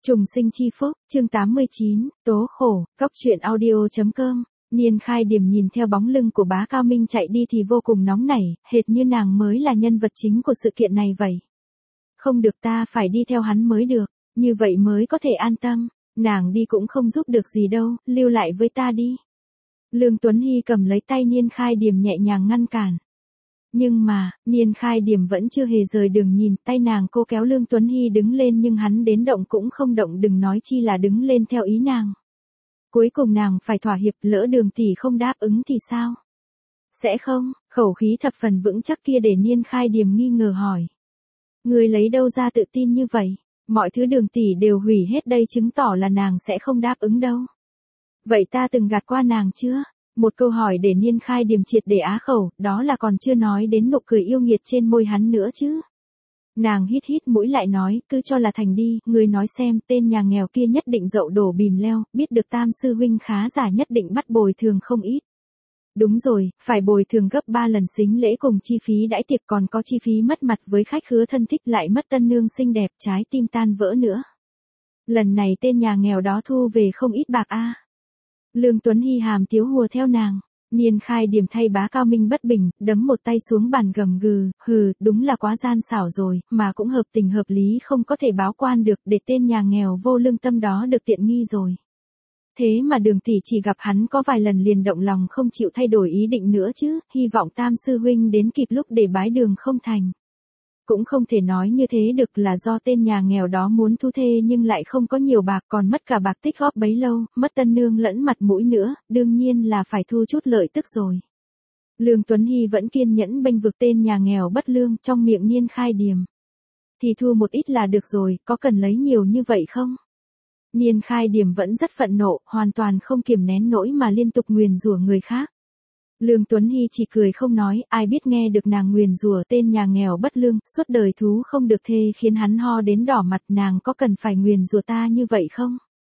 Trùng sinh chi phúc, chương 89, tố khổ, cóc truyện audio.com. Niên Khai Điểm nhìn theo bóng lưng của bá Cao Minh chạy đi thì vô cùng nóng nảy, hệt như nàng mới là nhân vật chính của sự kiện này vậy. Không được, ta phải đi theo hắn mới được, như vậy mới có thể an tâm, nàng đi cũng không giúp được gì đâu, lưu lại với ta đi. Lương Tuấn Hy cầm lấy tay Niên Khai Điểm nhẹ nhàng ngăn cản. Nhưng mà, Niên Khai Điểm vẫn chưa hề rời đường nhìn, tay nàng cô kéo Lương Tuấn Hy đứng lên nhưng hắn đến động cũng không động, đừng nói chi là đứng lên theo ý nàng. Cuối cùng nàng phải thỏa hiệp, lỡ Đường tỷ không đáp ứng thì sao? Sẽ không, khẩu khí thập phần vững chắc kia để Niên Khai Điểm nghi ngờ hỏi. Người lấy đâu ra tự tin như vậy? Mọi thứ Đường tỷ đều hủy hết đây chứng tỏ là nàng sẽ không đáp ứng đâu. Vậy ta từng gạt qua nàng chưa? Một câu hỏi để Niên Khai Điểm triệt để á khẩu, đó là còn chưa nói đến nụ cười yêu nghiệt trên môi hắn nữa chứ. Nàng hít hít mũi lại nói, cứ cho là thành đi, người nói xem, tên nhà nghèo kia nhất định dậu đổ bìm leo, biết được Tam sư huynh khá giả nhất định bắt bồi thường không ít. Đúng rồi, phải bồi thường gấp 3 lần sính lễ cùng chi phí đãi tiệc, còn có chi phí mất mặt với khách khứa thân thích, lại mất tân nương xinh đẹp, trái tim tan vỡ nữa. Lần này tên nhà nghèo đó thu về không ít bạc a. Lương Tuấn Hy hàm tiếu hùa theo nàng. Niên Khai Điểm thay bá Cao Minh bất bình, đấm một tay xuống bàn gầm gừ, hừ, đúng là quá gian xảo rồi, mà cũng hợp tình hợp lý, không có thể báo quan được, để tên nhà nghèo vô lương tâm đó được tiện nghi rồi. Thế mà Đường tỷ chỉ gặp hắn có vài lần liền động lòng không chịu thay đổi ý định nữa chứ, hy vọng Tam sư huynh đến kịp lúc để bái đường không thành. Cũng không thể nói như thế được, là do tên nhà nghèo đó muốn thu thê nhưng lại không có nhiều bạc, còn mất cả bạc tích góp bấy lâu, mất tân nương lẫn mặt mũi nữa, đương nhiên là phải thu chút lợi tức rồi. Lương Tuấn Hy vẫn kiên nhẫn bênh vực tên nhà nghèo bất lương, trong miệng Niên Khai Điểm. Thì thu một ít là được rồi, có cần lấy nhiều như vậy không? Niên Khai Điểm vẫn rất phẫn nộ, hoàn toàn không kiềm nén nổi mà liên tục nguyền rủa người khác. Lương Tuấn Hy chỉ cười không nói, ai biết nghe được nàng nguyền rủa tên nhà nghèo bất lương, suốt đời thú không được thê, khiến hắn ho đến đỏ mặt. Nàng có cần phải nguyền rủa ta như vậy không?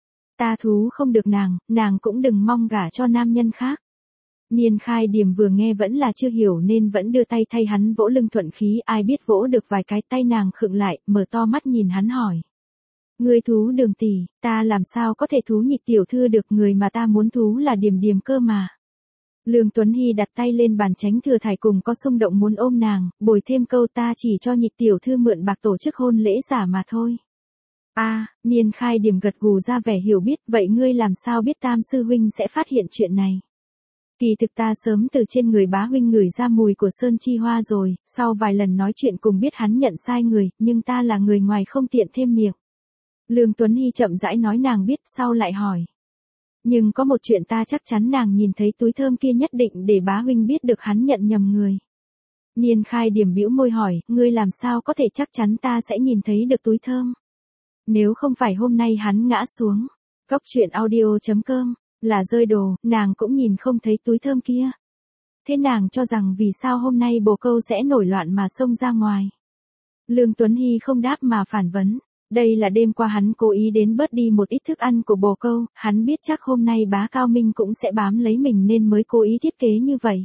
Ta thú không được nàng cũng đừng mong gả cho nam nhân khác. Niên Khai Điểm vừa nghe vẫn là chưa hiểu nên vẫn đưa tay thay hắn vỗ lưng thuận khí, ai biết vỗ được vài cái tay nàng khựng lại, mở to mắt nhìn hắn hỏi. Ngươi thú Đường tỷ, ta làm sao có thể thú Nhị tiểu thư được, người mà ta muốn thú là Điềm Điềm cơ mà. Lương Tuấn Hy đặt tay lên bàn, tránh thừa thải cùng có xung động muốn ôm nàng, bồi thêm câu ta chỉ cho Nhị tiểu thư mượn bạc tổ chức hôn lễ giả mà thôi. Niên Khai Điểm gật gù ra vẻ hiểu biết, vậy ngươi làm sao biết Tam sư huynh sẽ phát hiện chuyện này? Kỳ thực ta sớm từ trên người bá huynh ngửi ra mùi của sơn chi hoa rồi, sau vài lần nói chuyện cùng biết hắn nhận sai người, nhưng ta là người ngoài không tiện thêm miệng. Lương Tuấn Hy chậm rãi nói, nàng biết, sau lại hỏi. Nhưng có một chuyện ta chắc chắn, nàng nhìn thấy túi thơm kia nhất định để bá huynh biết được hắn nhận nhầm người. Niên Khai Điểm bĩu môi hỏi, ngươi làm sao có thể chắc chắn ta sẽ nhìn thấy được túi thơm? Nếu không phải hôm nay hắn ngã xuống, cóc truyện audio.com, là rơi đồ, nàng cũng nhìn không thấy túi thơm kia. Thế nàng cho rằng vì sao hôm nay bồ câu sẽ nổi loạn mà xông ra ngoài? Lương Tuấn Hy không đáp mà phản vấn. Đây là đêm qua hắn cố ý đến bớt đi một ít thức ăn của bồ câu, hắn biết chắc hôm nay bá Cao Minh cũng sẽ bám lấy mình nên mới cố ý thiết kế như vậy.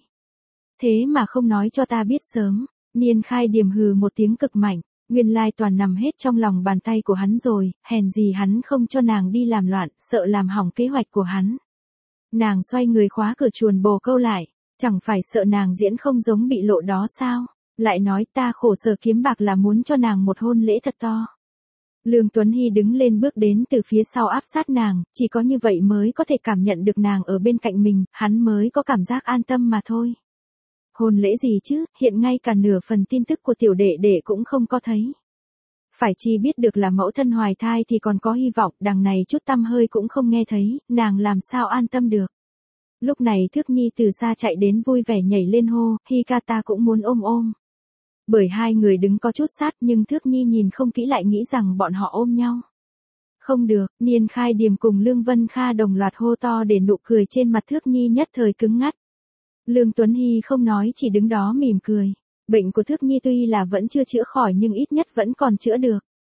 Thế mà không nói cho ta biết sớm. Niên Khai Điểm hừ một tiếng cực mạnh, nguyên lai toàn nằm hết trong lòng bàn tay của hắn rồi, hèn gì hắn không cho nàng đi làm loạn, sợ làm hỏng kế hoạch của hắn. Nàng xoay người khóa cửa chuồn bồ câu lại, chẳng phải sợ nàng diễn không giống bị lộ đó sao? Lại nói ta khổ sở kiếm bạc là muốn cho nàng một hôn lễ thật to. Lương Tuấn Hy đứng lên bước đến từ phía sau áp sát nàng, chỉ có như vậy mới có thể cảm nhận được nàng ở bên cạnh mình, hắn mới có cảm giác an tâm mà thôi. Hôn lễ gì chứ, hiện ngay cả nửa phần tin tức của tiểu đệ đệ cũng không có thấy. Phải chi biết được là mẫu thân hoài thai thì còn có hy vọng, đằng này chút tăm hơi cũng không nghe thấy, nàng làm sao an tâm được. Lúc này Thước Nhi từ xa chạy đến vui vẻ nhảy lên hô, Hi ca ta cũng muốn ôm ôm. Bởi hai người đứng có chút sát nhưng Thước Nhi nhìn không kỹ lại nghĩ rằng bọn họ ôm nhau. Không được, Niên Khai Điểm cùng Lương Vân Kha đồng loạt hô to để nụ cười trên mặt Thước Nhi nhất thời cứng ngắt. Lương Tuấn Hy không nói, chỉ đứng đó mỉm cười. Bệnh của Thước Nhi tuy là vẫn chưa chữa khỏi nhưng ít nhất vẫn còn chữa được.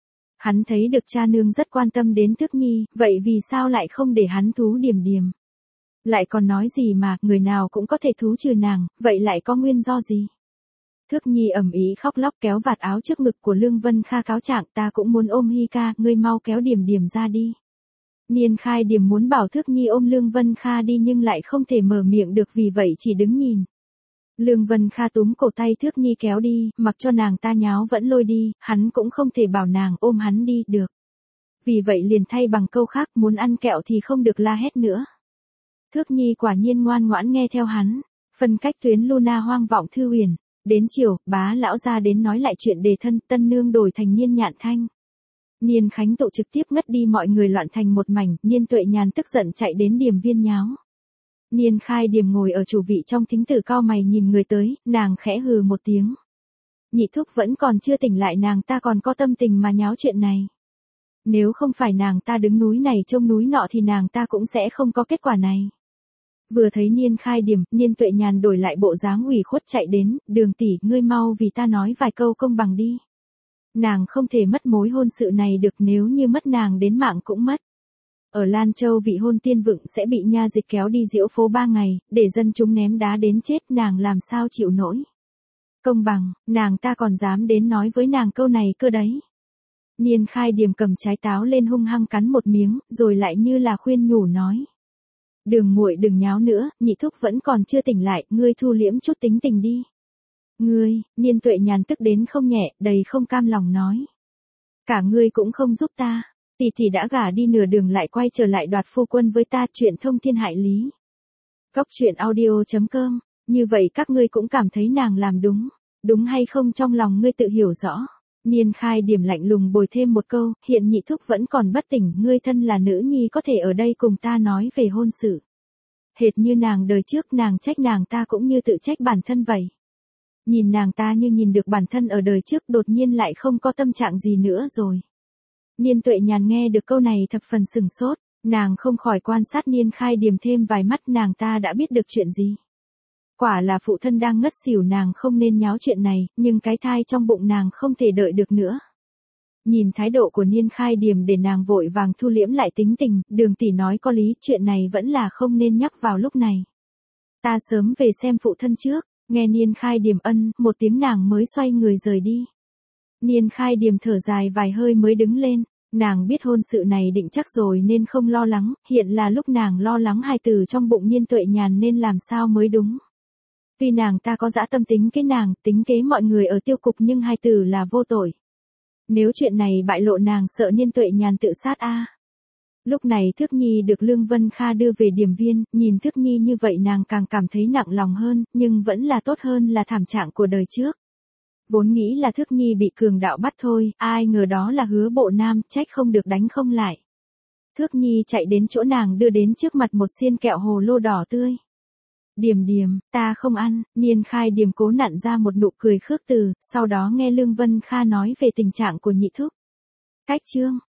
Hắn thấy được cha nương rất quan tâm đến Thước Nhi, vậy vì sao lại không để hắn thú Điềm Điềm? Lại còn nói gì mà, người nào cũng có thể thú trừ nàng, vậy lại có nguyên do gì? Thước Nhi ầm ĩ khóc lóc kéo vạt áo trước ngực của Lương Vân Kha cáo trạng, ta cũng muốn ôm Hi ca, ngươi mau kéo Điểm Điểm ra đi. Niên Khai Điểm muốn bảo Thước Nhi ôm Lương Vân Kha đi nhưng lại không thể mở miệng được, vì vậy chỉ đứng nhìn. Lương Vân Kha túm cổ tay Thước Nhi kéo đi, mặc cho nàng ta nháo vẫn lôi đi, hắn cũng không thể bảo nàng ôm hắn đi được. Vì vậy liền thay bằng câu khác, muốn ăn kẹo thì không được la hét nữa. Thước Nhi quả nhiên ngoan ngoãn nghe theo hắn. Phân cách tuyến Luna hoang vọng thư huyền. Đến chiều, bá lão ra đến nói lại chuyện đề thân, tân nương đổi thành Niên Nhạn Thanh. Niên Khánh Tụ trực tiếp ngất đi, mọi người loạn thành một mảnh, Niên Tuệ Nhàn tức giận chạy đến Điềm Viên nháo. Niên Khai Điềm ngồi ở chủ vị trong thính tử cao mày nhìn người tới, nàng khẽ hừ một tiếng. Nhị thúc vẫn còn chưa tỉnh lại, nàng ta còn có tâm tình mà nháo chuyện này. Nếu không phải nàng ta đứng núi này trông núi nọ thì nàng ta cũng sẽ không có kết quả này. Vừa thấy Niên Khai Điềm, Niên Tuệ Nhàn đổi lại bộ dáng ủy khuất chạy đến, Đường tỷ, ngươi mau vì ta nói vài câu công bằng đi. Nàng không thể mất mối hôn sự này được, nếu như mất nàng đến mạng cũng mất. Ở Lan Châu vị hôn tiên vựng sẽ bị nha dịch kéo đi diễu phố 3 ngày, để dân chúng ném đá đến chết, nàng làm sao chịu nổi. Công bằng, nàng ta còn dám đến nói với nàng câu này cơ đấy. Niên Khai Điềm cầm trái táo lên hung hăng cắn một miếng, rồi lại như là khuyên nhủ nói. Đường muội đừng nháo nữa, nhị thúc vẫn còn chưa tỉnh lại, ngươi thu liễm chút tính tình đi. Ngươi, Niên Tuệ Nhàn tức đến không nhẹ, đầy không cam lòng nói. Cả ngươi cũng không giúp ta, tỷ tỷ đã gả đi nửa đường lại quay trở lại đoạt phu quân với ta, chuyện thông thiên hại lý. Cốc truyện audio.com, như vậy các ngươi cũng cảm thấy nàng làm đúng, đúng hay không trong lòng ngươi tự hiểu rõ. Niên Khai Điềm lạnh lùng bồi thêm một câu, hiện nhị thúc vẫn còn bất tỉnh, ngươi thân là nữ nhi có thể ở đây cùng ta nói về hôn sự. Hệt như nàng đời trước, nàng trách nàng ta cũng như tự trách bản thân vậy. Nhìn nàng ta như nhìn được bản thân ở đời trước, đột nhiên lại không có tâm trạng gì nữa rồi. Niên Tuệ Nhàn nghe được câu này thập phần sừng sốt, nàng không khỏi quan sát Niên Khai Điềm thêm vài mắt, nàng ta đã biết được chuyện gì. Quả là phụ thân đang ngất xỉu, nàng không nên nháo chuyện này, nhưng cái thai trong bụng nàng không thể đợi được nữa. Nhìn thái độ của Niên Khai Điềm để nàng vội vàng thu liễm lại tính tình, Đường tỷ nói có lý, chuyện này vẫn là không nên nhắc vào lúc này. Ta sớm về xem phụ thân trước, nghe Niên Khai Điềm ân, một tiếng nàng mới xoay người rời đi. Niên Khai Điềm thở dài vài hơi mới đứng lên, nàng biết hôn sự này định chắc rồi nên không lo lắng, hiện là lúc nàng lo lắng hài tử trong bụng Niên Tuệ Nhàn nên làm sao mới đúng. Tuy nàng ta có dã tâm tính kế nàng, tính kế mọi người ở tiêu cục nhưng hài tử là vô tội. Nếu chuyện này bại lộ nàng sợ Niên Tuệ Nhàn tự sát a. Lúc này Thước Nhi được Lương Vân Kha đưa về Điềm Viên, nhìn Thước Nhi như vậy nàng càng cảm thấy nặng lòng hơn, nhưng vẫn là tốt hơn là thảm trạng của đời trước. Vốn nghĩ là Thước Nhi bị cường đạo bắt thôi, ai ngờ đó là Hứa Bộ Nam, trách không được đánh không lại. Thước Nhi chạy đến chỗ nàng đưa đến trước mặt một xiên kẹo hồ lô đỏ tươi. Điềm Điềm, ta không ăn. Niên Khai Điềm cố nặn ra một nụ cười khước từ, sau đó nghe Lương Vân Kha nói về tình trạng của nhị thúc. Cách chương